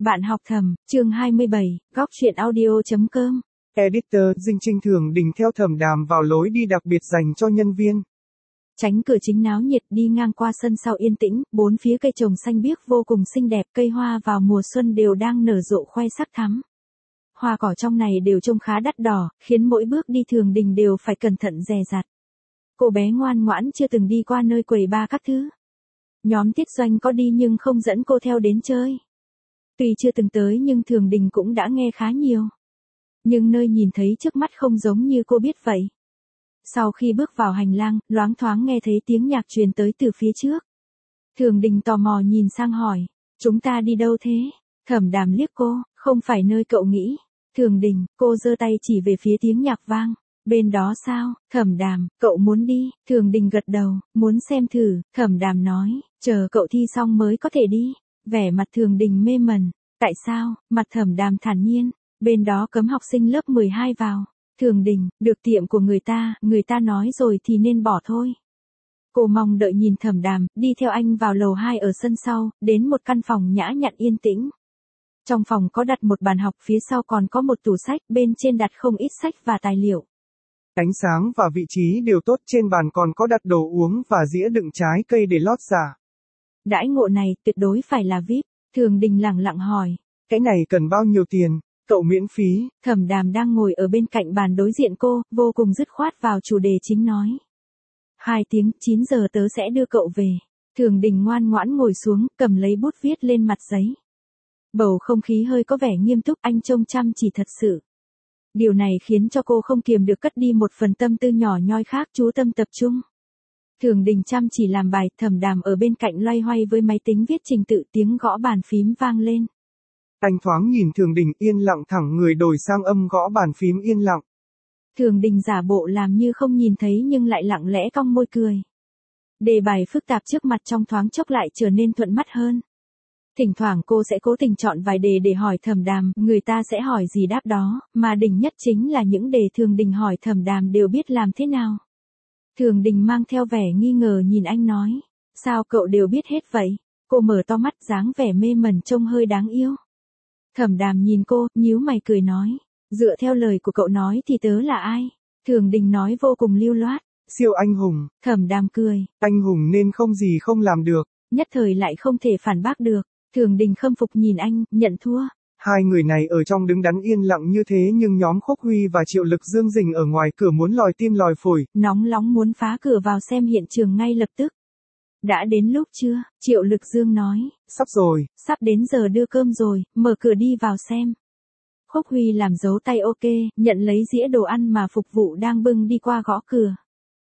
Bạn học thầm, chương 27, góc truyện audio.com. Editor, Dinh Trinh Thường Đình theo Thẩm Đàm vào lối đi đặc biệt dành cho nhân viên. Tránh cửa chính náo nhiệt đi ngang qua sân sau yên tĩnh, bốn phía cây trồng xanh biếc vô cùng xinh đẹp, cây hoa vào mùa xuân đều đang nở rộ khoe sắc thắm. Hoa cỏ trong này đều trông khá đắt đỏ, khiến mỗi bước đi Thường Đình đều phải cẩn thận dè dặt. Cô bé ngoan ngoãn chưa từng đi qua nơi quầy bar các thứ. Nhóm Tiết Doanh có đi nhưng không dẫn cô theo đến chơi. Tuy chưa từng tới nhưng Thường Đình cũng đã nghe khá nhiều. Nhưng nơi nhìn thấy trước mắt không giống như cô biết vậy. Sau khi bước vào hành lang, loáng thoáng nghe thấy tiếng nhạc truyền tới từ phía trước. Thường Đình tò mò nhìn sang hỏi, chúng ta đi đâu thế? Thẩm Đàm liếc cô, không phải nơi cậu nghĩ. Thường Đình, cô giơ tay chỉ về phía tiếng nhạc vang. Bên đó sao? Thẩm Đàm, cậu muốn đi? Thường Đình gật đầu, muốn xem thử. Thẩm Đàm nói, chờ cậu thi xong mới có thể đi. Vẻ mặt Thường Đình mê mẩn. Tại sao? Mặt Thẩm Đàm thản nhiên. Bên đó cấm học sinh lớp 12 vào. Thường Đình, được tiệm của người ta nói rồi thì nên bỏ thôi. Cô mong đợi nhìn Thẩm Đàm, đi theo anh vào lầu 2 ở sân sau, đến một căn phòng nhã nhặn yên tĩnh. Trong phòng có đặt một bàn học, phía sau còn có một tủ sách, bên trên đặt không ít sách và tài liệu. Ánh sáng và vị trí đều tốt, trên bàn còn có đặt đồ uống và dĩa đựng trái cây để lót dạ. Đãi ngộ này tuyệt đối phải là VIP. Thường Đình lẳng lặng hỏi. Cái này cần bao nhiêu tiền? Cậu miễn phí. Thẩm Đàm đang ngồi ở bên cạnh bàn đối diện cô, vô cùng dứt khoát vào chủ đề chính nói. 2 tiếng, 9 giờ tớ sẽ đưa cậu về. Thường Đình ngoan ngoãn ngồi xuống, cầm lấy bút viết lên mặt giấy. Bầu không khí hơi có vẻ nghiêm túc, anh trông chăm chỉ thật sự. Điều này khiến cho cô không kiềm được cất đi một phần tâm tư nhỏ nhoi khác, chú tâm tập trung. Thường Đình chăm chỉ làm bài, Thẩm Đàm ở bên cạnh loay hoay với máy tính viết trình tự, tiếng gõ bàn phím vang lên. Anh thoáng nhìn Thường Đình yên lặng, thẳng người đổi sang âm gõ bàn phím yên lặng. Thường Đình giả bộ làm như không nhìn thấy nhưng lại lặng lẽ cong môi cười. Đề bài phức tạp trước mặt trong thoáng chốc lại trở nên thuận mắt hơn. Thỉnh thoảng cô sẽ cố tình chọn vài đề để hỏi Thẩm Đàm, người ta sẽ hỏi gì đáp đó, mà đỉnh nhất chính là những đề Thường Đình hỏi Thẩm Đàm đều biết làm thế nào. Thường Đình mang theo vẻ nghi ngờ nhìn anh nói, sao cậu đều biết hết vậy? Cô mở to mắt, dáng vẻ mê mẩn trông hơi đáng yêu. Thẩm Đàm nhìn cô, nhíu mày cười nói, dựa theo lời của cậu nói thì tớ là ai? Thường Đình nói vô cùng lưu loát. Siêu anh hùng. Thẩm Đàm cười. Anh hùng nên không gì không làm được. Nhất thời lại không thể phản bác được. Thường Đình khâm phục nhìn anh, nhận thua. Hai người này ở trong đứng đắn yên lặng như thế nhưng nhóm Khúc Huy và Triệu Lực Dương rình ở ngoài cửa muốn lòi tim lòi phổi. Nóng lóng muốn phá cửa vào xem hiện trường ngay lập tức. Đã đến lúc chưa? Triệu Lực Dương nói. Sắp rồi. Sắp đến giờ đưa cơm rồi, mở cửa đi vào xem. Khúc Huy làm dấu tay ok, nhận lấy dĩa đồ ăn mà phục vụ đang bưng đi qua gõ cửa.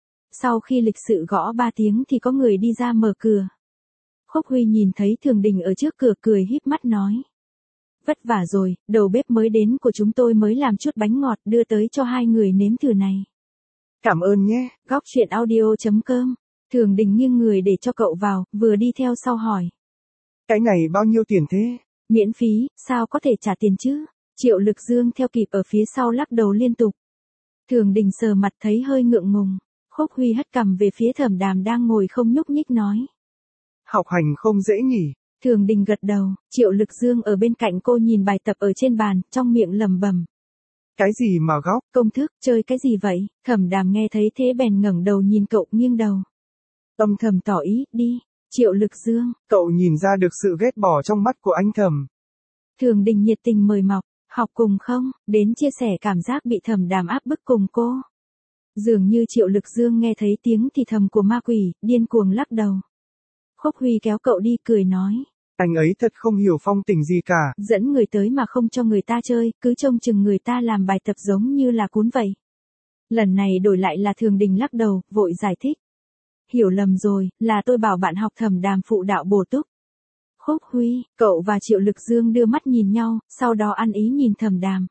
Sau khi lịch sự gõ 3 tiếng thì có người đi ra mở cửa. Khúc Huy nhìn thấy Thường Đình ở trước cửa cười híp mắt nói. Vất vả rồi, đầu bếp mới đến của chúng tôi mới làm chút bánh ngọt đưa tới cho hai người nếm thử này. Cảm ơn nhé. Góc truyện audio.com. Thường Đình nghiêng người để cho cậu vào, vừa đi theo sau hỏi. Cái này bao nhiêu tiền thế? Miễn phí, sao có thể trả tiền chứ? Triệu Lực Dương theo kịp ở phía sau lắc đầu liên tục. Thường Đình sờ mặt thấy hơi ngượng ngùng. Khúc Huy hất cằm về phía Thẩm Đàm đang ngồi không nhúc nhích nói. Học hành không dễ nhỉ? Thường Đình gật đầu, Triệu Lực Dương ở bên cạnh cô nhìn bài tập ở trên bàn, trong miệng lẩm bẩm. Cái gì mà góc? Công thức, chơi cái gì vậy? Thẩm Đàm nghe thấy thế bèn ngẩng đầu nhìn cậu, nghiêng đầu. Âm thầm tỏ ý, đi. Triệu Lực Dương. Cậu nhìn ra được sự ghét bỏ trong mắt của anh Thẩm. Thường Đình nhiệt tình mời mọc, học cùng không? Đến chia sẻ cảm giác bị Thẩm Đàm áp bức cùng cô. Dường như Triệu Lực Dương nghe thấy tiếng thì thầm của ma quỷ, điên cuồng lắc đầu. Khúc Huy kéo cậu đi cười nói. Anh ấy thật không hiểu phong tình gì cả. Dẫn người tới mà không cho người ta chơi, cứ trông chừng người ta làm bài tập giống như là cún vậy. Lần này đổi lại là Thường Đình lắc đầu, vội giải thích. Hiểu lầm rồi, là tôi bảo bạn học Thẩm Đàm phụ đạo bổ túc. Khúc Huy, cậu và Triệu Lực Dương đưa mắt nhìn nhau, sau đó ăn ý nhìn Thẩm Đàm.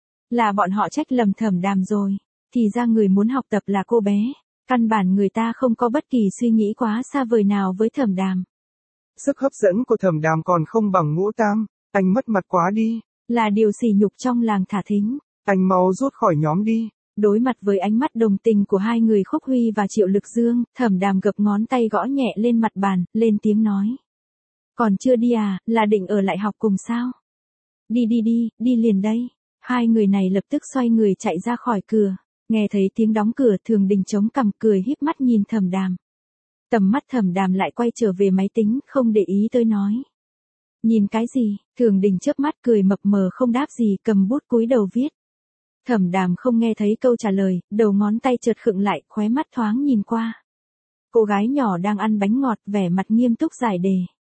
Là bọn họ trách lầm Thẩm Đàm rồi, thì ra người muốn học tập là cô bé. Căn bản người ta không có bất kỳ suy nghĩ quá xa vời nào với Thẩm Đàm. Sức hấp dẫn của Thẩm Đàm còn không bằng Ngũ Tam, anh mất mặt quá đi. Là điều sỉ nhục trong làng Thả Thính. Anh mau rút khỏi nhóm đi. Đối mặt với ánh mắt đồng tình của hai người Khúc Huy và Triệu Lực Dương, Thẩm Đàm gập ngón tay gõ nhẹ lên mặt bàn, lên tiếng nói. Còn chưa đi à, là định ở lại học cùng sao? Đi liền đây. Hai người này lập tức xoay người chạy ra khỏi cửa. Nghe thấy tiếng đóng cửa, Thường Đình chống cằm cười híp mắt nhìn Thẩm Đàm. Tầm mắt Thẩm Đàm lại quay trở về máy tính, không để ý tới nói. Nhìn cái gì? Thường Đình chớp mắt cười mập mờ không đáp gì, cầm bút cúi đầu viết. Thẩm Đàm không nghe thấy câu trả lời, đầu ngón tay chợt khựng lại, khóe mắt thoáng nhìn qua. Cô gái nhỏ đang ăn bánh ngọt, vẻ mặt nghiêm túc giải đề.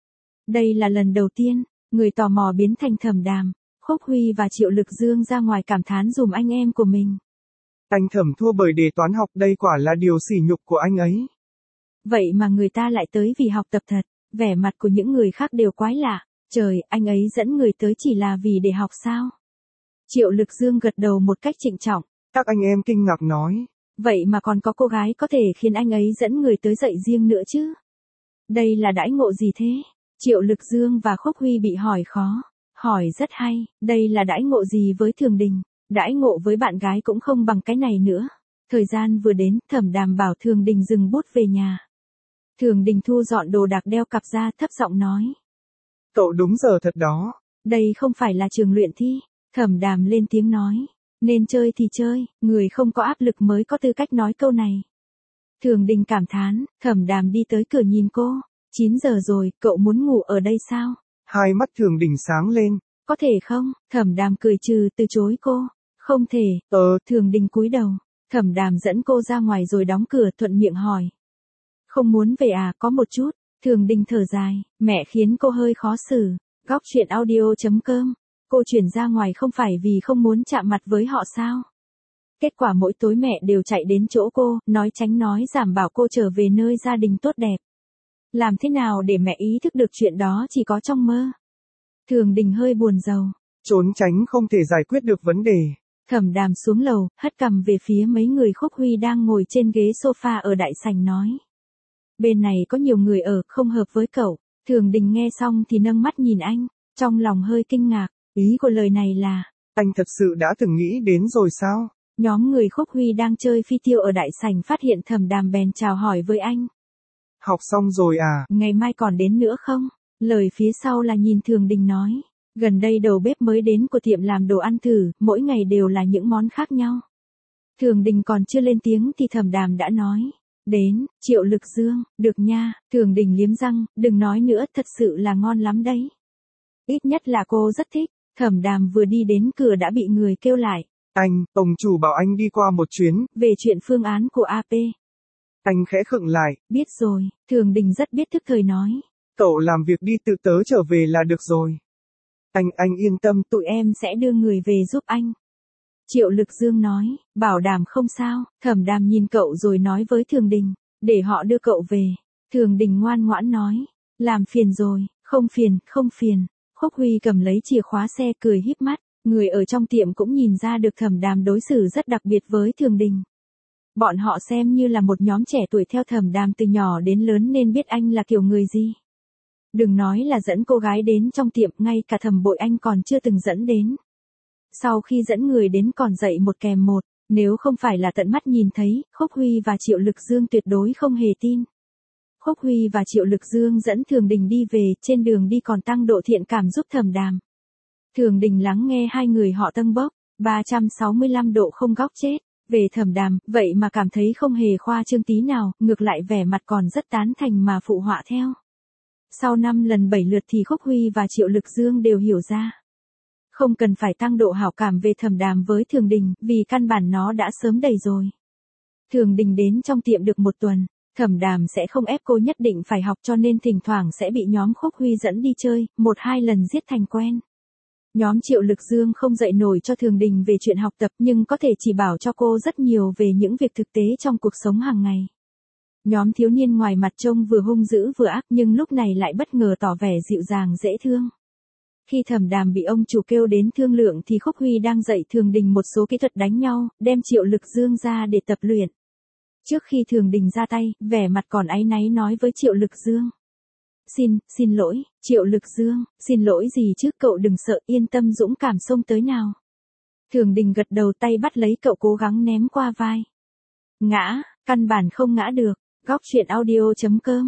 Đây là lần đầu tiên, người tò mò biến thành Thẩm Đàm. Khúc Huy và Triệu Lực Dương ra ngoài cảm thán dùm anh em của mình. Anh Thẩm thua bởi đề toán học, đây quả là điều sỉ nhục của anh ấy. Vậy mà người ta lại tới vì học tập thật, vẻ mặt của những người khác đều quái lạ. Trời, anh ấy dẫn người tới chỉ là vì để học sao? Triệu Lực Dương gật đầu một cách trịnh trọng. Các anh em kinh ngạc nói. Vậy mà còn có cô gái có thể khiến anh ấy dẫn người tới dạy riêng nữa chứ? Đây là đãi ngộ gì thế? Triệu Lực Dương và Khúc Huy bị hỏi khó. Hỏi rất hay, đây là đãi ngộ gì với Thường Đình? Đãi ngộ với bạn gái cũng không bằng cái này nữa. Thời gian vừa đến, Thẩm Đàm bảo Thường Đình dừng bút về nhà. Thường Đình thu dọn đồ đạc đeo cặp ra, thấp giọng nói. Cậu đúng giờ thật đó. Đây không phải là trường luyện thi. Thẩm Đàm lên tiếng nói. Nên chơi thì chơi, người không có áp lực mới có tư cách nói câu này. Thường Đình cảm thán, Thẩm Đàm đi tới cửa nhìn cô. 9 giờ rồi, cậu muốn ngủ ở đây sao? Hai mắt Thường Đình sáng lên. Có thể không? Thẩm Đàm cười trừ từ chối cô. Không thể. Thường Đình cúi đầu. Thẩm Đàm dẫn cô ra ngoài rồi đóng cửa, thuận miệng hỏi. Không muốn về à? Có một chút. Thường Đình thở dài, mẹ khiến cô hơi khó xử. Góc truyện audio.com. Cô chuyển ra ngoài không phải vì không muốn chạm mặt với họ sao? Kết quả mỗi tối mẹ đều chạy đến chỗ cô, nói tránh nói giảm bảo cô trở về nơi gia đình tốt đẹp. Làm thế nào để mẹ ý thức được chuyện đó chỉ có trong mơ? Thường Đình hơi buồn rầu. Trốn tránh không thể giải quyết được vấn đề. Thẩm Đàm xuống lầu, hất cằm về phía mấy người Khúc Huy đang ngồi trên ghế sofa ở đại sảnh nói. Bên này có nhiều người ở, không hợp với cậu. Thường Đình nghe xong thì nâng mắt nhìn anh, trong lòng hơi kinh ngạc. Ý của lời này là, anh thật sự đã từng nghĩ đến rồi sao? Nhóm người Khúc Huy đang chơi phi tiêu ở đại sảnh phát hiện Thẩm Đàm bèn chào hỏi với anh. Học xong rồi à? Ngày mai còn đến nữa không? Lời phía sau là nhìn Thường Đình nói. Gần đây đầu bếp mới đến của tiệm làm đồ ăn thử, mỗi ngày đều là những món khác nhau. Thường Đình còn chưa lên tiếng thì Thẩm Đàm đã nói. Đến, Triệu Lực Dương, được nha. Thường Đình liếm răng, đừng nói nữa, thật sự là ngon lắm đấy. Ít nhất là cô rất thích. Thẩm Đàm vừa đi đến cửa đã bị người kêu lại. Anh, ông chủ bảo anh đi qua một chuyến. Về chuyện phương án của AP. Anh khẽ khựng lại. Biết rồi, Thường Đình rất biết thức thời nói. Cậu làm việc đi, tự tớ trở về là được rồi. Anh yên tâm, tụi em sẽ đưa người về giúp anh. Triệu Lực Dương nói, bảo đảm không sao. Thẩm Đàm nhìn cậu rồi nói với Thường Đình, để họ đưa cậu về. Thường Đình ngoan ngoãn nói, làm phiền rồi, không phiền. Khúc Huy cầm lấy chìa khóa xe cười híp mắt, người ở trong tiệm cũng nhìn ra được Thẩm Đàm đối xử rất đặc biệt với Thường Đình. Bọn họ xem như là một nhóm trẻ tuổi theo Thẩm Đàm từ nhỏ đến lớn nên biết anh là kiểu người gì. Đừng nói là dẫn cô gái đến trong tiệm, ngay cả Thẩm Bội Anh còn chưa từng dẫn đến. Sau khi dẫn người đến còn dạy một kèm một, nếu không phải là tận mắt nhìn thấy, Khúc Huy và Triệu Lực Dương tuyệt đối không hề tin. Khúc Huy và Triệu Lực Dương dẫn Thường Đình đi về, trên đường đi còn tăng độ thiện cảm giúp Thẩm Đàm. Thường Đình lắng nghe hai người họ tâng bốc, 365 độ không góc chết. Về Thẩm Đàm, vậy mà cảm thấy không hề khoa trương tí nào, ngược lại vẻ mặt còn rất tán thành mà phụ họa theo. Sau 5 lần 7 lượt thì Khúc Huy và Triệu Lực Dương đều hiểu ra. Không cần phải tăng độ hảo cảm về Thẩm Đàm với Thường Đình, vì căn bản nó đã sớm đầy rồi. Thường Đình đến trong tiệm được một tuần, Thẩm Đàm sẽ không ép cô nhất định phải học cho nên thỉnh thoảng sẽ bị nhóm Khúc Huy dẫn đi chơi, 1-2 lần giết thành quen. Nhóm Triệu Lực Dương không dạy nổi cho Thường Đình về chuyện học tập nhưng có thể chỉ bảo cho cô rất nhiều về những việc thực tế trong cuộc sống hàng ngày. Nhóm thiếu niên ngoài mặt trông vừa hung dữ vừa ác nhưng lúc này lại bất ngờ tỏ vẻ dịu dàng dễ thương. Khi Thẩm Đàm bị ông chủ kêu đến thương lượng thì Khúc Huy đang dạy Thường Đình một số kỹ thuật đánh nhau, đem Triệu Lực Dương ra để tập luyện. Trước khi Thường Đình ra tay, vẻ mặt còn áy náy nói với Triệu Lực Dương. Xin lỗi, Triệu Lực Dương, xin lỗi gì chứ, cậu đừng sợ, yên tâm, dũng cảm xông tới nào. Thường Đình gật đầu, tay bắt lấy cậu cố gắng ném qua vai. Ngã, căn bản không ngã được. Góc truyện audio.com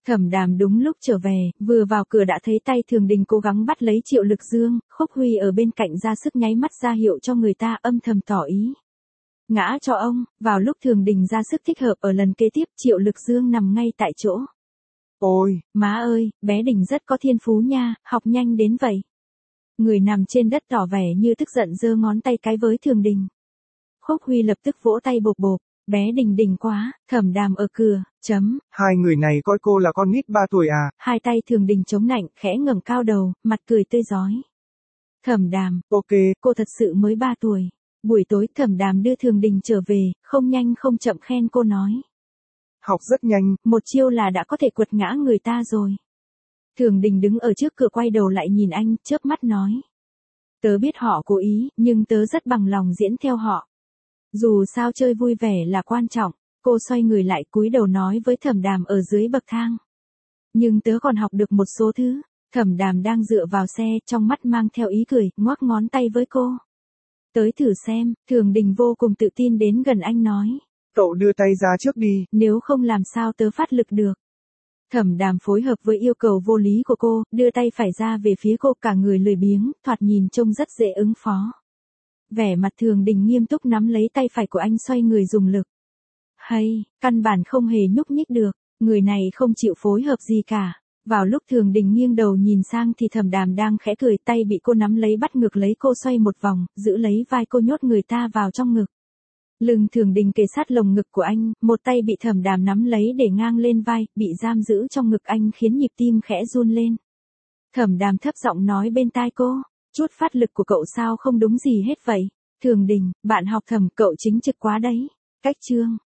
Thẩm Đàm đúng lúc trở về, vừa vào cửa đã thấy tay Thường Đình cố gắng bắt lấy Triệu Lực Dương, Khúc Huy ở bên cạnh ra sức nháy mắt ra hiệu cho người ta âm thầm tỏ ý. Ngã cho ông, vào lúc Thường Đình ra sức thích hợp ở lần kế tiếp Triệu Lực Dương nằm ngay tại chỗ. Ôi, Má ơi, bé Đình rất có thiên phú nha, học nhanh đến vậy. Người nằm trên đất tỏ vẻ như tức giận giơ ngón tay cái với Thường Đình. Khúc Huy lập tức vỗ tay bộp bộp, bé Đình đỉnh quá, Thẩm Đàm ở cửa, chấm. hai người này coi cô là con nít 3 tuổi à? Hai tay Thường Đình chống nạnh, khẽ ngẩng cao đầu, mặt cười tươi rói. Thẩm Đàm, Ok, cô thật sự mới 3 tuổi. Buổi tối Thẩm Đàm đưa Thường Đình trở về, không nhanh không chậm khen cô nói. học rất nhanh. Một chiêu là đã có thể quật ngã người ta rồi. Thường Đình đứng ở trước cửa quay đầu lại nhìn anh, chớp mắt nói. Tớ biết họ cố ý, nhưng tớ rất bằng lòng diễn theo họ. Dù sao chơi vui vẻ là quan trọng, cô xoay người lại cúi đầu nói với Thẩm Đàm ở dưới bậc thang. Nhưng tớ còn học được một số thứ. Thẩm Đàm đang dựa vào xe, trong mắt mang theo ý cười, ngoắc ngón tay với cô. Tới thử xem, Thường Đình vô cùng tự tin đến gần anh nói. Cậu đưa tay ra trước đi. Nếu không làm sao tớ phát lực được. Thẩm Đàm phối hợp với yêu cầu vô lý của cô, đưa tay phải ra về phía cô, cả người lười biếng, thoạt nhìn trông rất dễ ứng phó. Vẻ mặt Thường Đình nghiêm túc nắm lấy tay phải của anh xoay người dùng lực. Hay, căn bản không hề nhúc nhích được, người này không chịu phối hợp gì cả. Vào lúc Thường Đình nghiêng đầu nhìn sang thì Thẩm Đàm đang khẽ cười, tay bị cô nắm lấy bắt ngược lấy cô xoay một vòng, giữ lấy vai cô nhốt người ta vào trong ngực. Lưng Thường Đình kề sát lồng ngực của anh, một tay bị Thẩm Đàm nắm lấy để ngang lên vai, bị giam giữ trong ngực anh khiến nhịp tim khẽ run lên. Thẩm Đàm thấp giọng nói bên tai cô, chút phát lực của cậu sao không đúng gì hết vậy. Thường Đình, bạn học Thẩm, cậu chính trực quá đấy. Cách chương